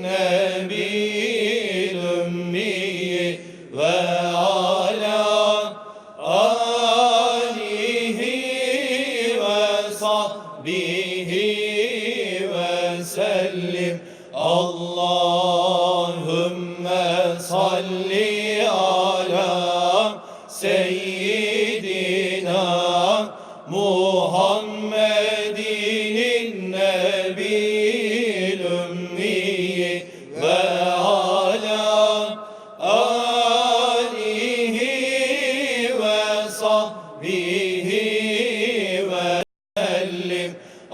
النبي الأمي وعلى آله وصحبه وسلم. اللهم صل على سيدنا محمد النبي الأمي وعلى آله وصحبه وسلم.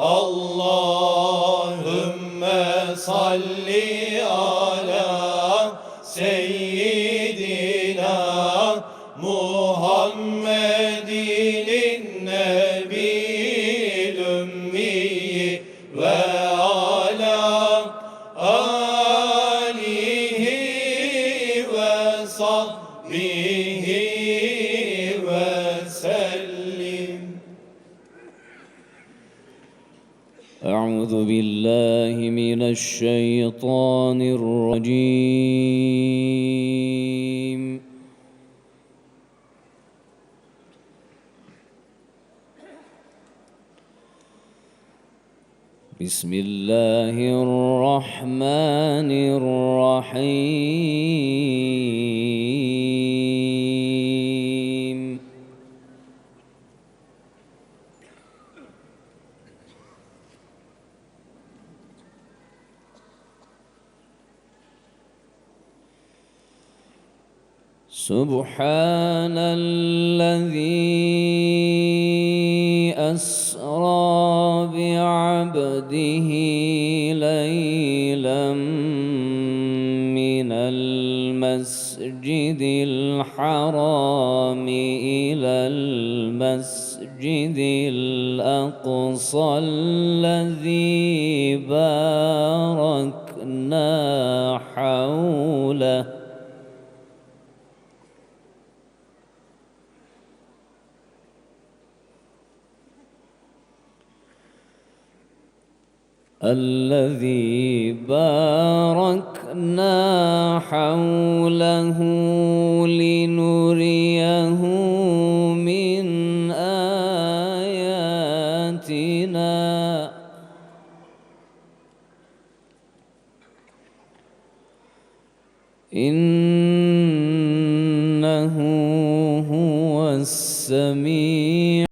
اللهم صل على سيدنا محمد النبي الأمي وعلى آله وصحبه وسلم. أعوذ بالله من الشيطان الرجيم. بسم الله الرحمن الرحيم. سبحان الذي أسرى بعبده ليلا من المسجد الحرام إلى المسجد الأقصى الذي باركنا حوله لنريه من آياتنا. إنه هو السميع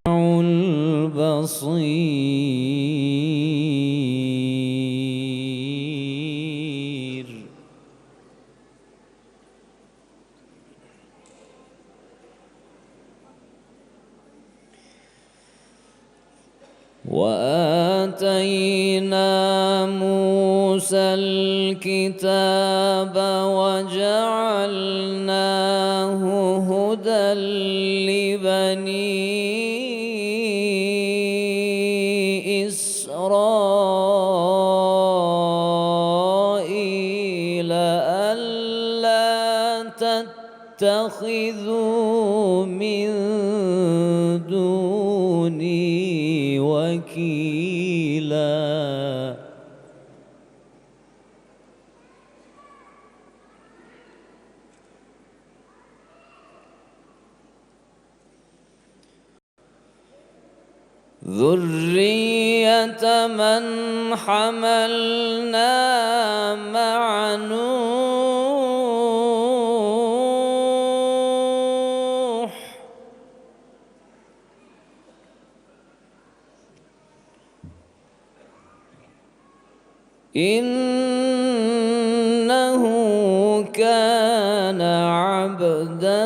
البصير. وآتينا موسى الكتاب وجعلناه هدى لبني إسرائيل ألا تتخذوا من دوني وكيلا. ذرية من حملنا مع نوح إنه كان عبدا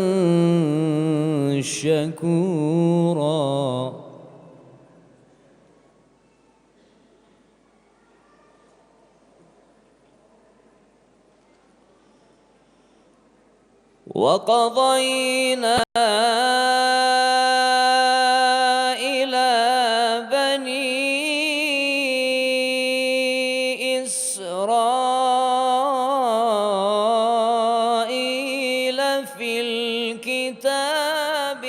شكورا. وقضينا إلى بني إسرائيل في الكتاب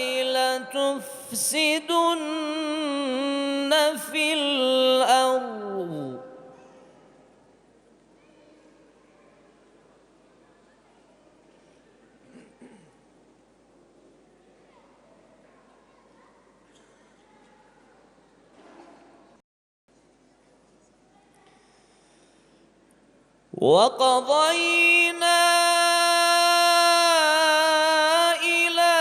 لتفسدن في الأرض وقضينا إلى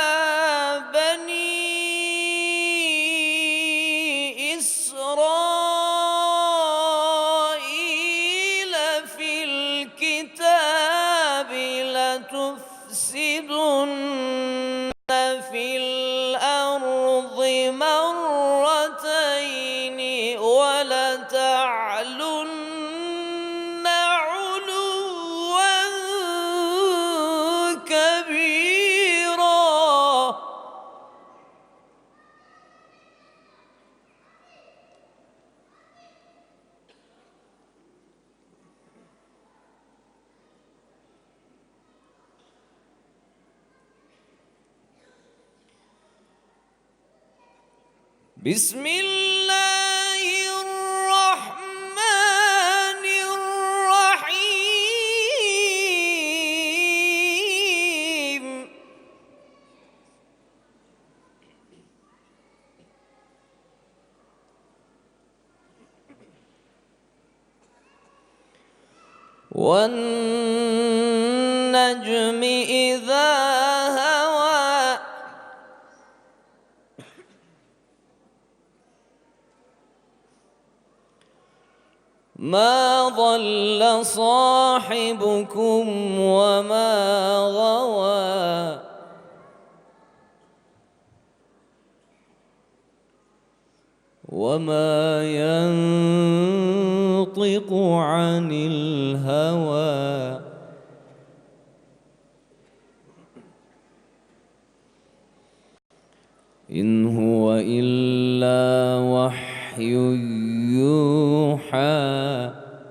بني إسرائيل في الكتاب لتفسدن في الأرض مرتين ولتعلن علوا كبيرا. بسم الله الرحمن الرحيم. والنجم إذا هوى ما ضل صاحبكم وما غوى وما ينطق عن الهوى إن هو إلا وحي يوحى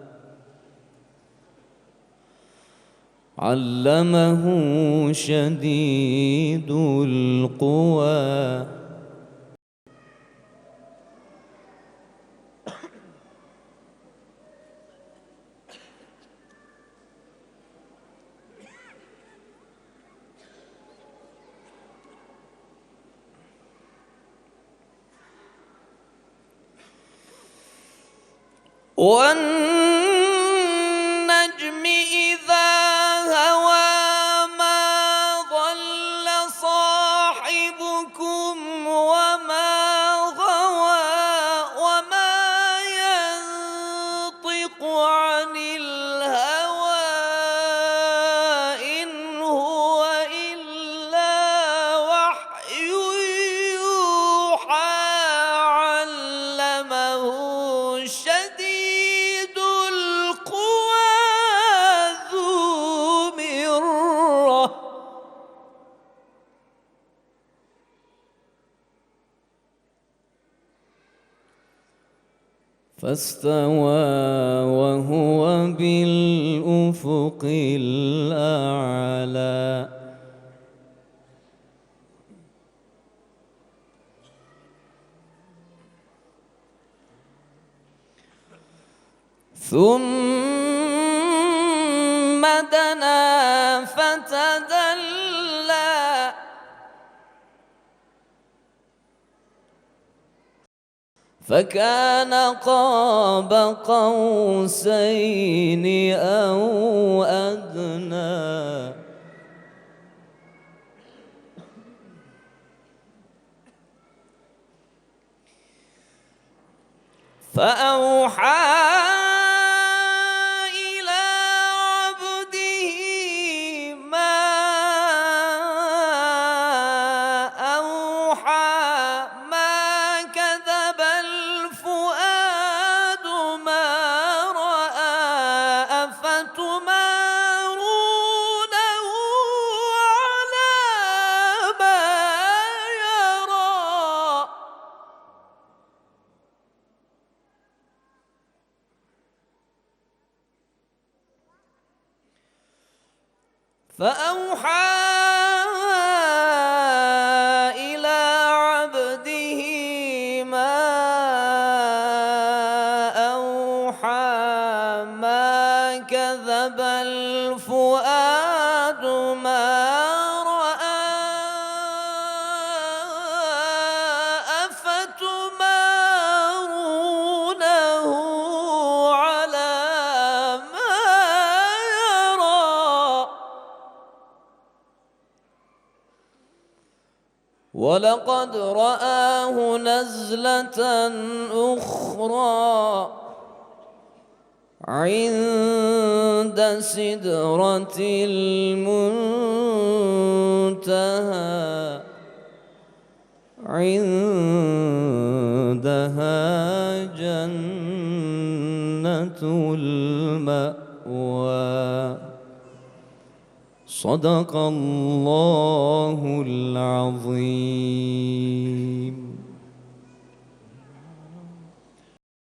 علمه شديد القوى والنجم إذا هوى ما ضل صاحبكم وما غوى وما ينطق عن الهوى إن هو إلا وحي يوحى علمه شديد القوى ذو مرة فاستوى وهو بالأفق الأعلى ثم دنا فتدلى فكان قاب قوسين أو أدنى فأوحى إلى عبده ما أوحى ما كذب الفؤاد ما رأى أفتمارونه على ما يرى فأوحى إلى عبده ما أوحى ما كذب الفؤاد ما رأى أفتمارونه على ما ولقد رآه نزلة أخرى عند سدرة المنتهى عندها جنة المأوى. صدق الله العظيم.